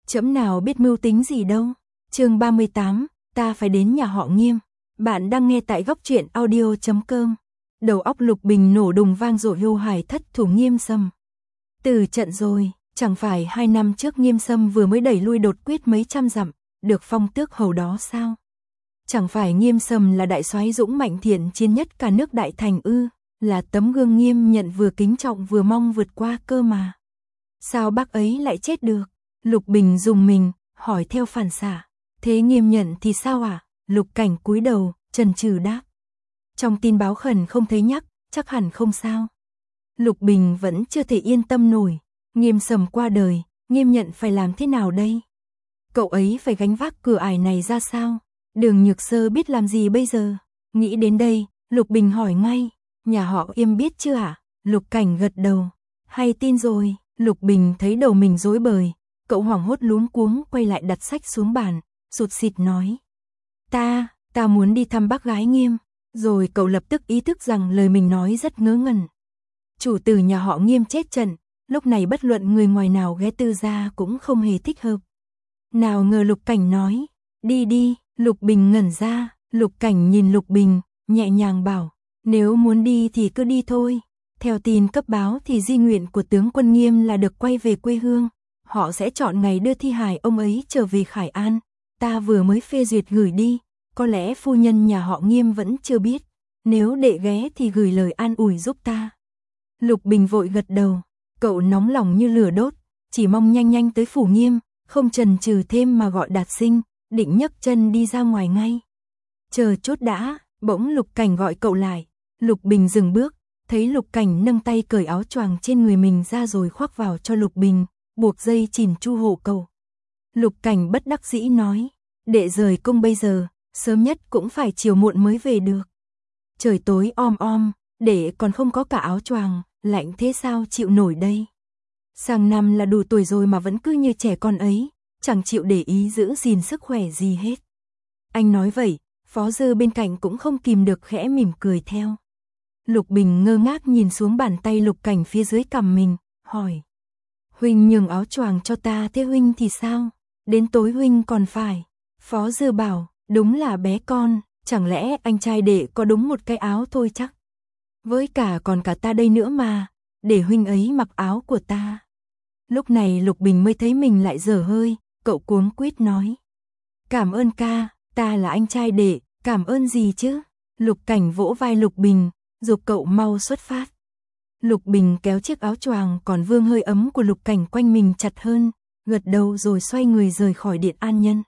Trẫm nào biết mưu tính gì đâu. Chương 38, ta phải đến nhà họ Nghiêm. Bạn đang nghe tại góc truyện audio.com. Đầu óc Lục Bình nổ đùng vang dội hưu hài thất thủ Nghiêm Sâm. Từ trận rồi, chẳng phải 2 năm trước Nghiêm Sâm vừa mới đẩy lui Đột Quyết mấy trăm dặm, được phong tước hầu đó sao? Chẳng phải Nghiêm Sâm là đại soái dũng mạnh thiện chiến nhất cả nước Đại Thành ư, là tấm gương Nghiêm Nhận vừa kính trọng vừa mong vượt qua cơ mà. Sao bác ấy lại chết được? Lục Bình rùng mình, hỏi theo phản xạ. Thế Nghiêm Nhận thì sao ạ? Lục Cảnh cúi đầu, chần chừ đáp. Trong tin báo khẩn không thấy nhắc, chắc hẳn không sao. Lục Bình vẫn chưa thể yên tâm nổi. Nghiêm Sâm qua đời, Nghiêm Nhận phải làm thế nào đây? Cậu ấy phải gánh vác cửa ải này ra sao? Đường Nhược Sơ biết làm gì bây giờ? Nghĩ đến đây, Lục Bình hỏi ngay. Nhà họ Yêm biết chưa ạ? Lục Cảnh gật đầu. Hay tin rồi. Lục Bình thấy đầu mình rối bời. Cậu hoảng hốt luống cuống quay lại đặt sách xuống bàn, sụt sịt nói. Ta muốn đi thăm bác gái Nghiêm. Rồi cậu lập tức ý thức rằng lời mình nói rất ngớ ngẩn. Chủ tử nhà họ Nghiêm chết trận, lúc này bất luận người ngoài nào ghé tư ra cũng không hề thích hợp. Nào ngờ Lục Cảnh nói, đi, Lục Bình ngẩn ra, Lục Cảnh nhìn Lục Bình, nhẹ nhàng bảo, nếu muốn đi thì cứ đi thôi. Theo tin cấp báo thì di nguyện của tướng quân Nghiêm là được quay về quê hương, họ sẽ chọn ngày đưa thi hài ông ấy trở về Khải An, ta vừa mới phê duyệt gửi đi, có lẽ phu nhân nhà họ Nghiêm vẫn chưa biết, nếu đệ ghé thì gửi lời an ủi giúp ta. Lục Bình vội gật đầu, cậu nóng lòng như lửa đốt, chỉ mong nhanh tới phủ Nghiêm, không chần chừ thêm mà gọi Đạt Sinh, định nhấc chân đi ra ngoài ngay. Chờ chút đã, bỗng Lục Cảnh gọi cậu lại. Lục Bình dừng bước, thấy Lục Cảnh nâng tay cởi áo choàng trên người mình ra rồi khoác vào cho Lục Bình, buộc dây chỉn chu hộ cậu. Lục Cảnh bất đắc dĩ nói, đệ rời cung bây giờ, sớm nhất cũng phải chiều muộn mới về được. Trời tối om, đệ còn không có cả áo choàng, lạnh thế sao chịu nổi đây. Sang năm là đủ tuổi rồi mà vẫn cứ như trẻ con ấy, chẳng chịu để ý giữ gìn sức khỏe gì hết. Anh nói vậy, Phó Dư bên cạnh cũng không kìm được khẽ mỉm cười theo. Lục Bình ngơ ngác nhìn xuống bàn tay Lục Cảnh phía dưới cằm mình, hỏi. Huynh nhường áo choàng cho ta, thế huynh thì sao? Đến tối huynh còn phải. Phó Dư bảo, đúng là bé con, chẳng lẽ anh trai đệ có đúng một cái áo thôi chắc. Với cả còn cả ta đây nữa mà, để huynh ấy mặc áo của ta. Lúc này Lục Bình mới thấy mình lại dở hơi, cậu cuống quýt nói. Cảm ơn ca, ta là anh trai đệ, cảm ơn gì chứ? Lục Cảnh vỗ vai Lục Bình, giục cậu mau xuất phát. Lục Bình kéo chiếc áo choàng còn vương hơi ấm của Lục Cảnh quanh mình chặt hơn, gật đầu rồi xoay người rời khỏi Điện An Nhân.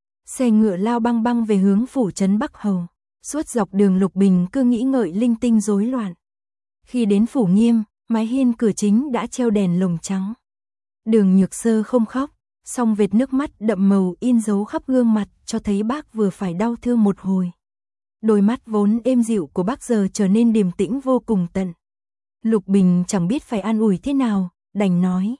Xe ngựa lao băng băng về hướng phủ trấn Bắc Hầu. Suốt dọc đường Lục Bình cứ nghĩ ngợi linh tinh rối loạn. Khi đến phủ Nghiêm, mái hiên cửa chính đã treo đèn lồng trắng. Đường Nhược Sơ không khóc, song vệt nước mắt đậm màu in dấu khắp gương mặt cho thấy bác vừa phải đau thương một hồi. Đôi mắt vốn êm dịu của bác giờ trở nên điềm tĩnh vô cùng tận. Lục Bình chẳng biết phải an ủi thế nào, đành nói.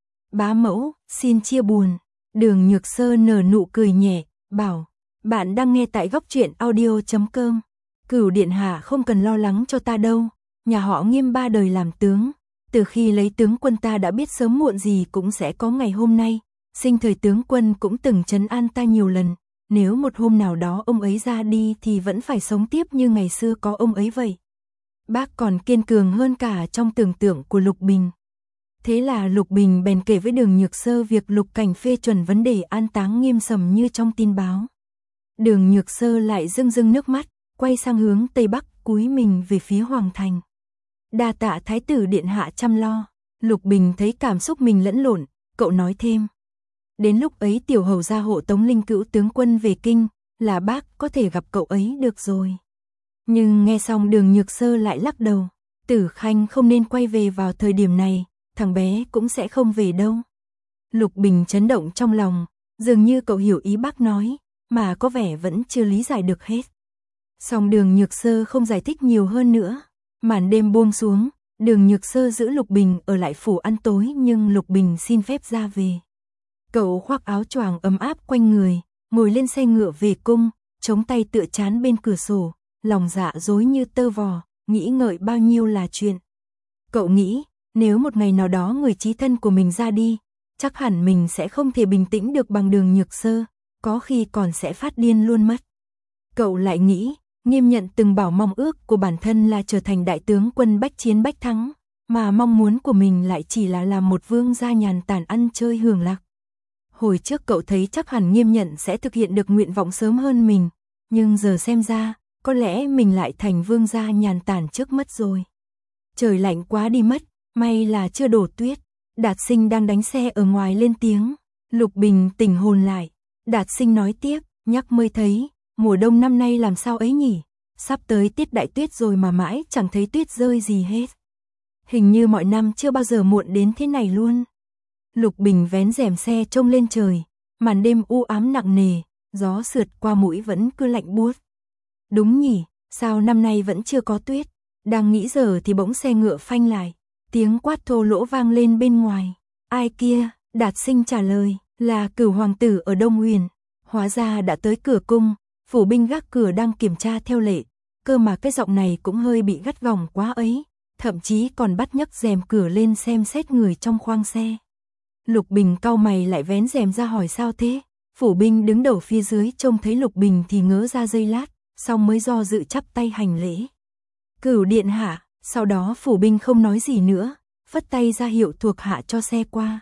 Bá mẫu, xin chia buồn. Đường Nhược Sơ nở nụ cười nhẹ, bảo. Bạn đang nghe tại góc truyện audio.com. Cửu điện hạ không cần lo lắng cho ta đâu. Nhà họ Nghiêm 3 đời làm tướng. Từ khi lấy tướng quân ta đã biết sớm muộn gì cũng sẽ có ngày hôm nay. Sinh thời tướng quân cũng từng trấn an ta nhiều lần. Nếu một hôm nào đó ông ấy ra đi thì vẫn phải sống tiếp như ngày xưa có ông ấy vậy. Bác còn kiên cường hơn cả trong tưởng tượng của Lục Bình. Thế là Lục Bình bèn kể với Đường Nhược Sơ việc Lục Cảnh phê chuẩn vấn đề an táng Nghiêm Sâm như trong tin báo. Đường Nhược Sơ lại rưng nước mắt, quay sang hướng Tây Bắc cúi mình về phía Hoàng Thành. Đa tạ Thái tử điện hạ chăm lo. Lục Bình thấy cảm xúc mình lẫn lộn, cậu nói thêm. Đến lúc ấy tiểu hầu gia hộ tống Linh Cữu tướng quân về kinh, là bác có thể gặp cậu ấy được rồi. Nhưng nghe xong Đường Nhược Sơ lại lắc đầu. Tử Khanh không nên quay về vào thời điểm này, thằng bé cũng sẽ không về đâu. Lục Bình chấn động trong lòng, dường như cậu hiểu ý bác nói, mà có vẻ vẫn chưa lý giải được hết. Song Đường Nhược Sơ không giải thích nhiều hơn nữa. Màn đêm buông xuống, Đường Nhược Sơ giữ Lục Bình ở lại phủ ăn tối nhưng Lục Bình xin phép ra về. Cậu khoác áo choàng ấm áp quanh người, ngồi lên xe ngựa về cung, chống tay tựa trán bên cửa sổ, lòng dạ rối như tơ vò, nghĩ ngợi bao nhiêu là chuyện. Cậu nghĩ, nếu một ngày nào đó người chí thân của mình ra đi, chắc hẳn mình sẽ không thể bình tĩnh được bằng Đường Nhược Sơ, có khi còn sẽ phát điên luôn mất. Cậu lại nghĩ, Nghiêm Nhận từng bảo mong ước của bản thân là trở thành đại tướng quân bách chiến bách thắng, mà mong muốn của mình lại chỉ là làm một vương gia nhàn tản ăn chơi hưởng lạc. Hồi trước cậu thấy chắc hẳn Nghiêm Nhận sẽ thực hiện được nguyện vọng sớm hơn mình, nhưng giờ xem ra, có lẽ mình lại thành vương gia nhàn tản trước mất rồi. Trời lạnh quá đi mất, may là chưa đổ tuyết. Đạt Sinh đang đánh xe ở ngoài lên tiếng. Lục Bình tỉnh hồn lại. Đạt Sinh nói tiếp, nhắc mới thấy, mùa đông năm nay làm sao ấy nhỉ? Sắp tới tiết đại tuyết rồi mà mãi chẳng thấy tuyết rơi gì hết. Hình như mọi năm chưa bao giờ muộn đến thế này luôn. Lục Bình vén rèm xe trông lên trời, màn đêm u ám nặng nề, gió sượt qua mũi vẫn cứ lạnh buốt. Đúng nhỉ, sao năm nay vẫn chưa có tuyết? Đang nghĩ giờ thì bỗng xe ngựa phanh lại, tiếng quát thô lỗ vang lên bên ngoài. Ai kia? Đạt Sinh trả lời, là Cửu hoàng tử ở Đông Huyền. Hóa ra đã tới cửa cung, phủ binh gác cửa đang kiểm tra theo lệ, cơ mà cái giọng này cũng hơi bị gắt gỏng quá ấy, thậm chí còn bắt nhấc rèm cửa lên xem xét người trong khoang xe. Lục Bình cau mày lại vén rèm ra hỏi sao thế? Phủ binh đứng đầu phía dưới trông thấy Lục Bình thì ngớ ra giây lát, xong mới do dự chắp tay hành lễ. Cửu điện hạ. Sau đó phủ binh không nói gì nữa, phất tay ra hiệu thuộc hạ cho xe qua.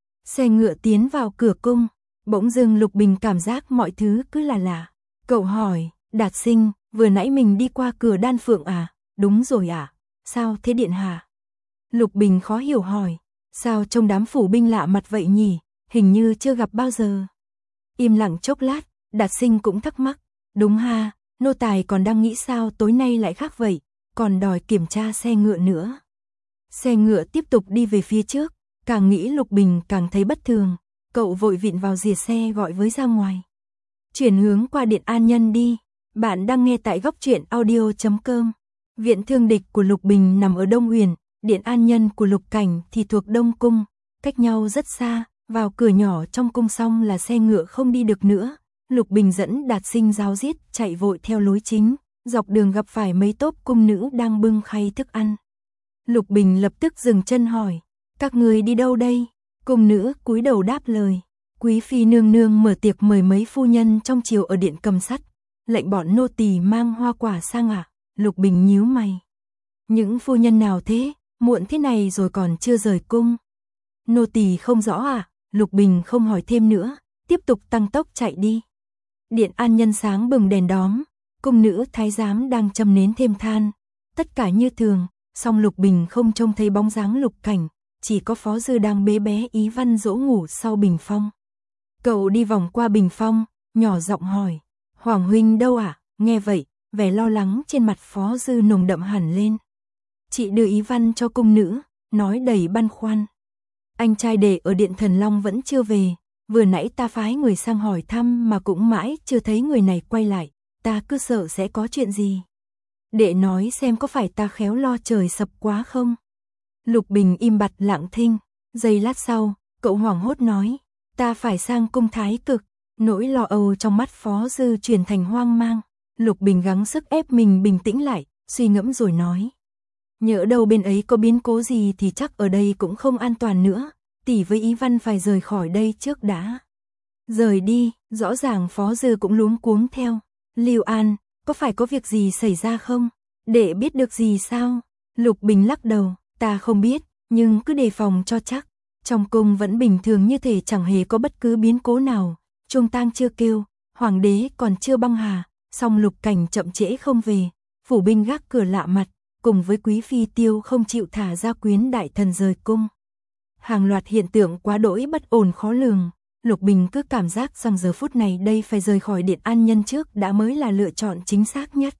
Xe ngựa tiến vào cửa cung, bỗng dưng Lục Bình cảm giác mọi thứ cứ là lạ. Cậu hỏi, Đạt Sinh, vừa nãy mình đi qua cửa Đan Phượng à? Đúng rồi à? Sao thế điện hạ? Lục Bình khó hiểu hỏi, sao trông đám phủ binh lạ mặt vậy nhỉ? Hình như chưa gặp bao giờ. Im lặng chốc lát, Đạt Sinh cũng thắc mắc, đúng ha, nô tài còn đang nghĩ sao tối nay lại khác vậy, còn đòi kiểm tra xe ngựa nữa. Xe ngựa tiếp tục đi về phía trước, càng nghĩ Lục Bình càng thấy bất thường, cậu vội vịn vào rìa xe gọi với ra ngoài. Chuyển hướng qua Điện An Nhân đi, bạn đang nghe tại góc truyện audio.com. Viện thương địch của Lục Bình nằm ở Đông Huyền, Điện An Nhân của Lục Cảnh thì thuộc Đông Cung, cách nhau rất xa, vào cửa nhỏ trong cung xong là xe ngựa không đi được nữa. Lục Bình dẫn Đạt Sinh ráo riết chạy vội theo lối chính, dọc đường gặp phải mấy tốp cung nữ đang bưng khay thức ăn. Lục Bình lập tức dừng chân hỏi, các người đi đâu đây? Cung nữ cúi đầu đáp lời, quý phi nương nương mở tiệc mời mấy phu nhân trong triều ở điện Cầm Sắt, lệnh bọn nô tỳ mang hoa quả sang ạ. Lục Bình nhíu mày, những phu nhân nào thế, muộn thế này rồi còn chưa rời cung? Nô tỳ không rõ à? Lục Bình không hỏi thêm nữa, tiếp tục tăng tốc chạy đi. Điện An Nhân sáng bừng đèn đóm, cung nữ thái giám đang châm nến thêm than, tất cả như thường, song Lục Bình không trông thấy bóng dáng Lục Cảnh, chỉ có Phó Dư đang bế bé Ý Văn dỗ ngủ sau bình phong. Cậu đi vòng qua bình phong, nhỏ giọng hỏi, Hoàng huynh đâu ạ? Nghe vậy, vẻ lo lắng trên mặt Phó Dư nồng đậm hẳn lên. Chị đưa Ý Văn cho cung nữ, nói đầy băn khoăn. Anh trai đệ ở Điện Thần Long vẫn chưa về, vừa nãy ta phái người sang hỏi thăm mà cũng mãi chưa thấy người này quay lại, ta cứ sợ sẽ có chuyện gì. Đệ nói xem có phải ta khéo lo trời sập quá không? Lục Bình im bặt lặng thinh, giây lát sau, cậu hoảng hốt nói, ta phải sang cung Thái Cực. Nỗi lo âu trong mắt Phó Dư chuyển thành hoang mang. Lục Bình gắng sức ép mình bình tĩnh lại, suy ngẫm rồi nói, nhỡ đâu bên ấy có biến cố gì thì chắc ở đây cũng không an toàn nữa, tỷ với Ý Văn phải rời khỏi đây trước đã. Rời đi, rõ ràng Phó Dư cũng luống cuống theo. Lưu An, có phải có việc gì xảy ra không? Đệ biết được gì sao? Lục Bình lắc đầu, ta không biết, nhưng cứ đề phòng cho chắc. Trong cung vẫn bình thường như thể chẳng hề có bất cứ biến cố nào. Chuông tang chưa kêu, hoàng đế còn chưa băng hà, song Lục Cảnh chậm trễ không về, phủ binh gác cửa lạ mặt, cùng với quý phi Tiêu không chịu thả ra quyến đại thần rời cung. Hàng loạt hiện tượng quá đỗi bất ổn khó lường. Lục Bình cứ cảm giác rằng giờ phút này đây phải rời khỏi Điện An Nhân trước đã mới là lựa chọn chính xác nhất.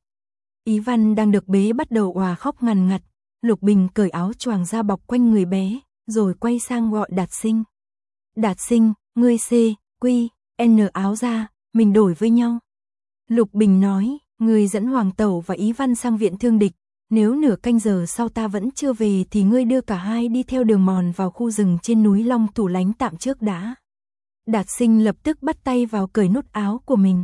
Ý Văn đang được bế bắt đầu òa khóc ngằn ngặt. Lục Bình cởi áo choàng ra bọc quanh người bé, rồi quay sang gọi Đạt Sinh. Đạt Sinh, ngươi Q, N áo ra, mình đổi với nhau. Lục Bình nói, ngươi dẫn Hoàng Tẩu và Ý Văn sang viện thương địch. Nếu nửa canh giờ sau ta vẫn chưa về thì ngươi đưa cả hai đi theo đường mòn vào khu rừng trên núi Long Thủ lánh tạm trước đã. Đạt Sinh lập tức bắt tay vào cởi nút áo của mình.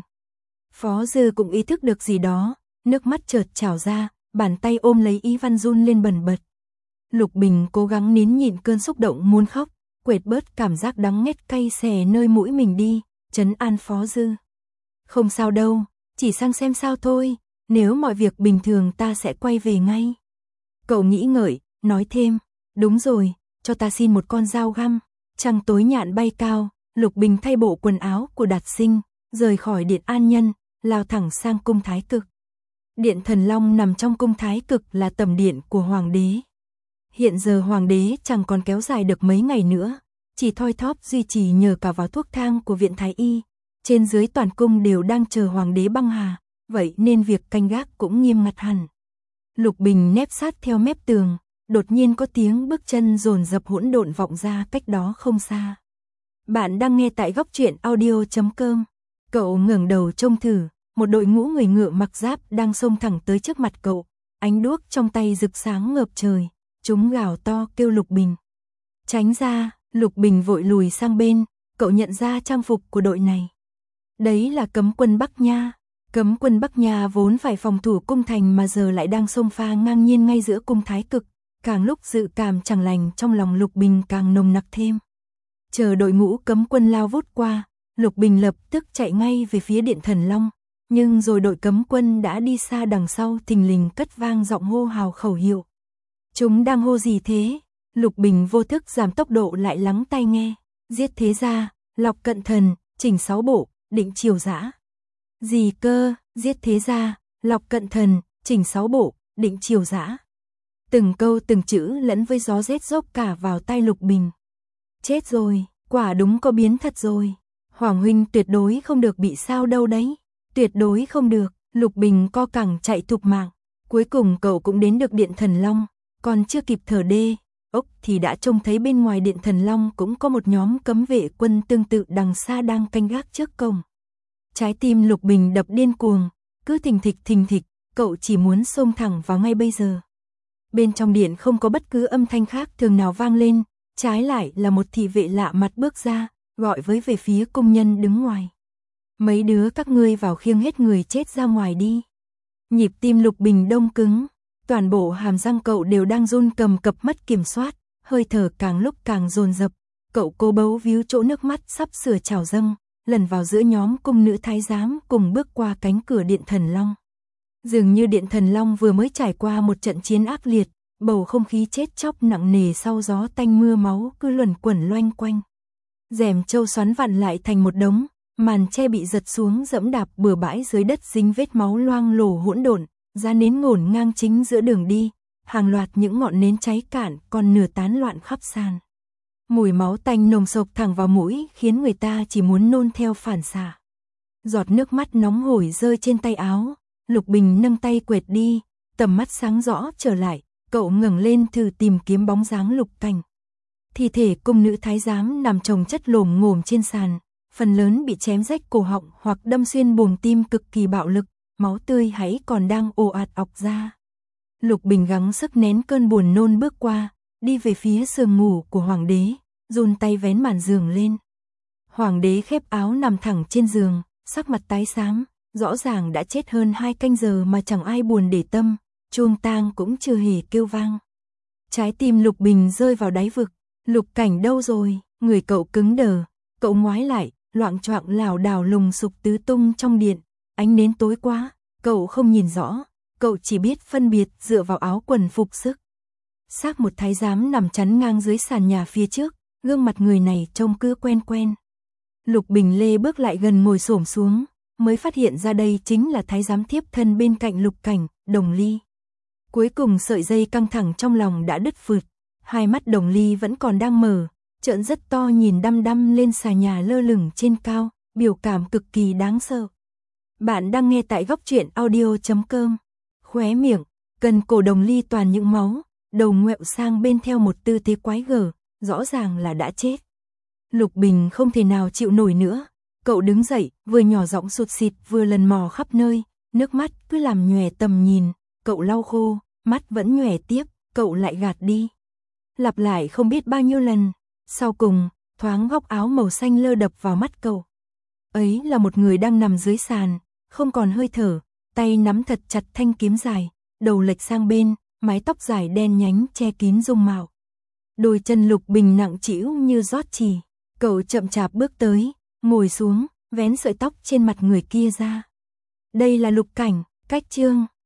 Phó Dư cũng ý thức được gì đó, nước mắt chợt trào ra, bàn tay ôm lấy Ý Văn run lên bần bật. Lục Bình cố gắng nín nhịn cơn xúc động muốn khóc, quệt bớt cảm giác đắng nghét cay xè nơi mũi mình đi, trấn an Phó Dư. Không sao đâu, chỉ sang xem sao thôi, nếu mọi việc bình thường ta sẽ quay về ngay. Cậu nghĩ ngợi, nói thêm, đúng rồi, cho ta xin một con dao găm. Trăng tối nhạn bay cao, Lục Bình thay bộ quần áo của Đạt Sinh, rời khỏi Điện An Nhân, lao thẳng sang cung Thái Cực. Điện Thần Long nằm trong cung Thái Cực là tẩm điện của Hoàng đế. Hiện giờ Hoàng đế chẳng còn kéo dài được mấy ngày nữa, chỉ thoi thóp duy trì nhờ cả vào thuốc thang của Viện Thái Y. Trên dưới toàn cung đều đang chờ Hoàng đế băng hà, vậy nên việc canh gác cũng nghiêm ngặt hẳn. Lục Bình nép sát theo mép tường, đột nhiên có tiếng bước chân dồn dập hỗn độn vọng ra cách đó không xa. Bạn đang nghe tại góc truyện audio.com. Cậu ngẩng đầu trông thử, một đội ngũ người ngựa mặc giáp đang xông thẳng tới trước mặt cậu, ánh đuốc trong tay rực sáng ngập trời, chúng gào to kêu Lục Bình. Tránh ra, Lục Bình vội lùi sang bên, cậu nhận ra trang phục của đội này. Đấy là cấm quân Bắc Nha. Cấm quân Bắc Nha vốn phải phòng thủ cung thành mà giờ lại đang xông pha ngang nhiên ngay giữa cung Thái Cực, càng lúc dự cảm chẳng lành trong lòng Lục Bình càng nồng nặc thêm. Chờ đội ngũ cấm quân lao vút qua, Lục Bình lập tức chạy ngay về phía Điện Thần Long, nhưng rồi đội cấm quân đã đi xa đằng sau thình lình cất vang giọng hô hào khẩu hiệu. Chúng đang hô gì thế? Lục Bình vô thức giảm tốc độ lại lắng tai nghe. Giết thế gia, lọc cận thần, chỉnh 6 bộ, định triều dã. Gì cơ? Giết thế gia, lọc cận thần, chỉnh 6 bộ, định triều dã. Từng câu từng chữ lẫn với gió rét rốc cả vào tai Lục Bình. Chết rồi, quả đúng có biến thật rồi. Hoàng huynh tuyệt đối không được bị sao đâu đấy. Tuyệt đối không được. Lục Bình co cẳng chạy thục mạng. Cuối cùng cậu cũng đến được Điện Thần Long, còn chưa kịp thở đê ốc thì đã trông thấy bên ngoài Điện Thần Long cũng có một nhóm cấm vệ quân tương tự đằng xa đang canh gác trước cổng. Trái tim Lục Bình đập điên cuồng, cứ thình thịch, cậu chỉ muốn xông thẳng vào ngay bây giờ. Bên trong điện không có bất cứ âm thanh khác thường nào vang lên, trái lại là một thị vệ lạ mặt bước ra, gọi với về phía cung nhân đứng ngoài. Mấy đứa các ngươi vào khiêng hết người chết ra ngoài đi. Nhịp tim Lục Bình đông cứng, toàn bộ hàm răng cậu đều đang run cầm cập mất kiểm soát, hơi thở càng lúc càng dồn dập. Cậu cố bấu víu chỗ nước mắt sắp sửa trào dâng, lần vào giữa nhóm cung nữ thái giám cùng bước qua cánh cửa Điện Thần Long. Dường như Điện Thần Long vừa mới trải qua một trận chiến ác liệt, bầu không khí chết chóc nặng nề sau gió tanh mưa máu cứ luẩn quẩn loanh quanh. Rèm châu xoắn vặn lại thành một đống, màn che bị giật xuống dẫm đạp bừa bãi dưới đất dính vết máu loang lổ hỗn độn, giá nến ngổn ngang chính giữa đường đi, hàng loạt những ngọn nến cháy cạn còn nửa tán loạn khắp sàn. Mùi máu tanh nồng sộc thẳng vào mũi khiến người ta chỉ muốn nôn theo phản xạ. Giọt nước mắt nóng hổi rơi trên tay áo, Lục Bình nâng tay quệt đi, tầm mắt sáng rõ trở lại, cậu ngẩng lên thử tìm kiếm bóng dáng Lục Cảnh. Thi thể cung nữ thái giám nằm chồng chất lồm ngồm trên sàn, phần lớn bị chém rách cổ họng hoặc đâm xuyên buồng tim cực kỳ bạo lực, máu tươi hãy còn đang ồ ạt ọc ra. Lục Bình gắng sức nén cơn buồn nôn bước qua, đi về phía giường ngủ của Hoàng đế, run tay vén màn giường lên. Hoàng đế khép áo nằm thẳng trên giường, sắc mặt tái xám, rõ ràng đã chết hơn 2 canh giờ mà chẳng ai buồn để tâm, chuông tang cũng chưa hề kêu vang. Trái tim Lục Bình rơi vào đáy vực, Lục Cảnh đâu rồi? Người cậu cứng đờ, cậu ngoái lại, loạng choạng lảo đảo lùng sục tứ tung trong điện, ánh nến tối quá, cậu không nhìn rõ, cậu chỉ biết phân biệt dựa vào áo quần phục sức. Xác một thái giám nằm chắn ngang dưới sàn nhà phía trước, gương mặt người này trông cứ quen quen. Lục Bình lê bước lại gần ngồi xổm xuống, mới phát hiện ra đây chính là thái giám thiếp thân bên cạnh Lục Cảnh, Đồng Ly. Cuối cùng sợi dây căng thẳng trong lòng đã đứt phượt, hai mắt Đồng Ly vẫn còn đang mở, trợn rất to nhìn đăm đăm lên xà nhà lơ lửng trên cao, biểu cảm cực kỳ đáng sợ. Bạn đang nghe tại góc truyện audio.com. Khóe miệng, cần cổ Đồng Ly toàn những máu, đầu ngoẹo sang bên theo một tư thế quái gở, rõ ràng là đã chết. Lục Bình không thể nào chịu nổi nữa, cậu đứng dậy, vừa nhỏ giọng sụt sịt vừa lần mò khắp nơi, nước mắt cứ làm nhòe tầm nhìn, cậu lau khô, mắt vẫn nhòe tiếp, cậu lại gạt đi. Lặp lại không biết bao nhiêu lần, sau cùng, thoáng góc áo màu xanh lơ đập vào mắt cậu. Ấy là một người đang nằm dưới sàn, không còn hơi thở, tay nắm thật chặt thanh kiếm dài, đầu lệch sang bên, mái tóc dài đen nhánh che kín dung mạo. Đôi chân Lục Bình nặng trĩu như rót chì. Cậu chậm chạp bước tới, ngồi xuống, vén sợi tóc trên mặt người kia ra. Đây là Lục Cảnh, cách Trương.